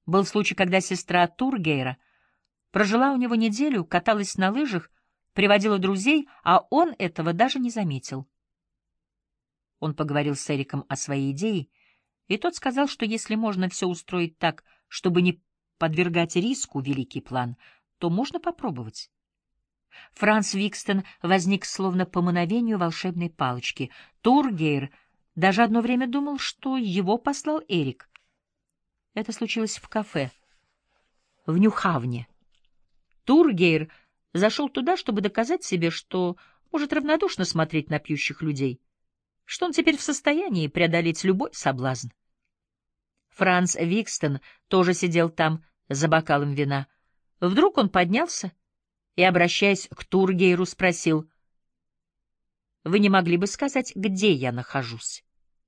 Был случай, когда сестра Тургейра прожила у него неделю, каталась на лыжах, приводила друзей, а он этого даже не заметил. Он поговорил с Эриком о своей идее, и тот сказал, что если можно все устроить так, чтобы не подвергать риску великий план, то можно попробовать. Франц Викстен возник словно по мановению волшебной палочки. Тургейр даже одно время думал, что его послал Эрик. Это случилось в кафе в Нью-Хавне. Тургейр зашел туда, чтобы доказать себе, что может равнодушно смотреть на пьющих людей, что он теперь в состоянии преодолеть любой соблазн. Франц Викстен тоже сидел там за бокалом вина. Вдруг он поднялся и, обращаясь к Тургейру, спросил: «Вы не могли бы сказать, где я нахожусь?»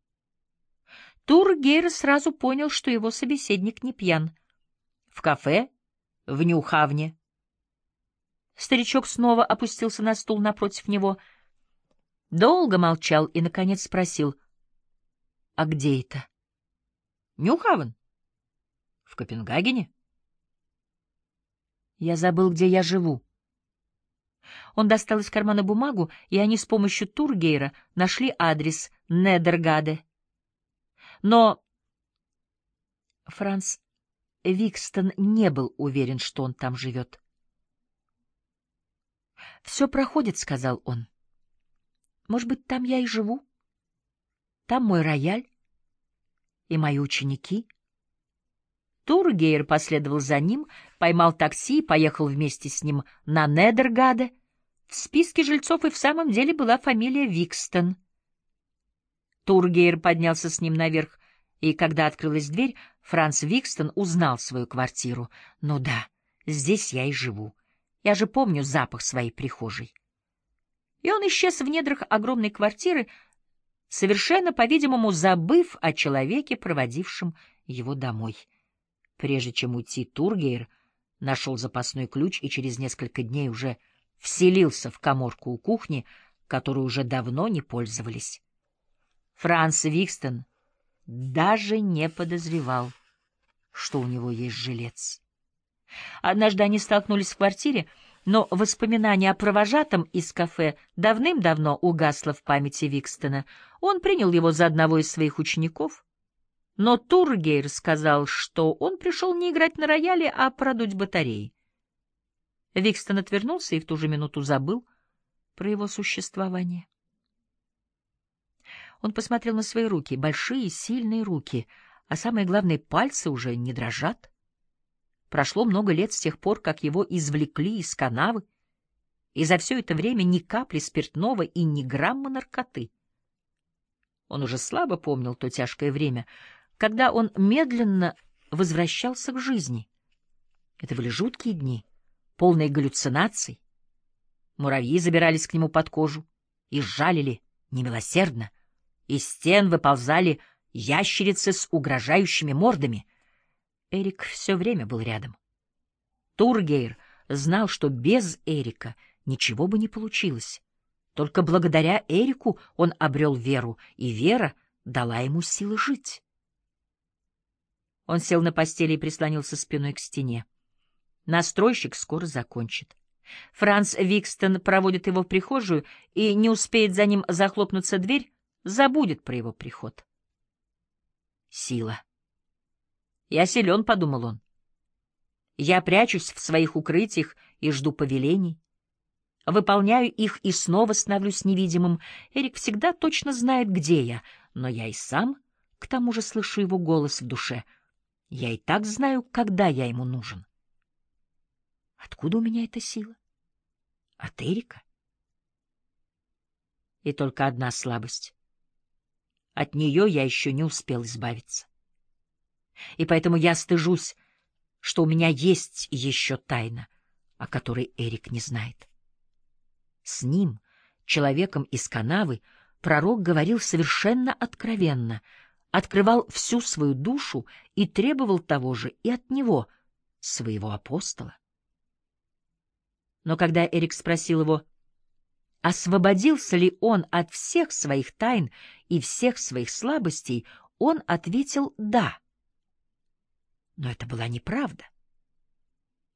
Тургейр сразу понял, что его собеседник не пьян. В кафе в Нью-Хавне. Старичок снова опустился на стул напротив него, долго молчал и, наконец, спросил: «А где это?» «Нью-Хавен. В Копенгагене». «Я забыл, где я живу». Он достал из кармана бумагу, и они с помощью Тургейра нашли адрес Недергаде. Но Франц Викстен не был уверен, что он там живет. «Все проходит», — сказал он. «Может быть, там я и живу? Там мой рояль и мои ученики». Тургейр последовал за ним, поймал такси и поехал вместе с ним на Недергаде. В списке жильцов и в самом деле была фамилия Викстен. Тургейр поднялся с ним наверх, и когда открылась дверь, Франц Викстен узнал свою квартиру. «Ну да, здесь я и живу. Я же помню запах своей прихожей». И он исчез в недрах огромной квартиры, совершенно, по-видимому, забыв о человеке, проводившем его домой. Прежде чем уйти, Тургейр нашел запасной ключ и через несколько дней уже вселился в каморку у кухни, которой уже давно не пользовались. Франц Викстен даже не подозревал, что у него есть жилец. Однажды они столкнулись в квартире, но воспоминание о провожатом из кафе давным-давно угасло в памяти Викстена. Он принял его за одного из своих учеников, но Тургейр сказал, что он пришел не играть на рояле, а продуть батареи. Викстен отвернулся и в ту же минуту забыл про его существование. Он посмотрел на свои руки, большие, сильные руки, а самое главное, пальцы уже не дрожат. Прошло много лет с тех пор, как его извлекли из канавы, и за все это время ни капли спиртного и ни грамма наркоты. Он уже слабо помнил то тяжкое время, когда он медленно возвращался к жизни. Это были жуткие дни, полные галлюцинаций. Муравьи забирались к нему под кожу и сжалили немилосердно. Из стен выползали ящерицы с угрожающими мордами. Эрик все время был рядом. Тургейр знал, что без Эрика ничего бы не получилось. Только благодаря Эрику он обрел веру, и вера дала ему силы жить. Он сел на постели и прислонился спиной к стене. Настройщик скоро закончит. Франц Викстен проводит его в прихожую, и не успеет за ним захлопнуться дверь, забудет про его приход. Сила. «Я силен», — подумал он. «Я прячусь в своих укрытиях и жду повелений. Выполняю их и снова становлюсь невидимым. Эрик всегда точно знает, где я, но я и сам, к тому же, слышу его голос в душе. Я и так знаю, когда я ему нужен. Откуда у меня эта сила? От Эрика? И только одна слабость. От нее я еще не успел избавиться. И поэтому я стыжусь, что у меня есть еще тайна, о которой Эрик не знает. С ним, человеком из канавы, пророк говорил совершенно откровенно, открывал всю свою душу и требовал того же и от него, своего апостола. Но когда Эрик спросил его, освободился ли он от всех своих тайн и всех своих слабостей, он ответил «да». Но это была неправда.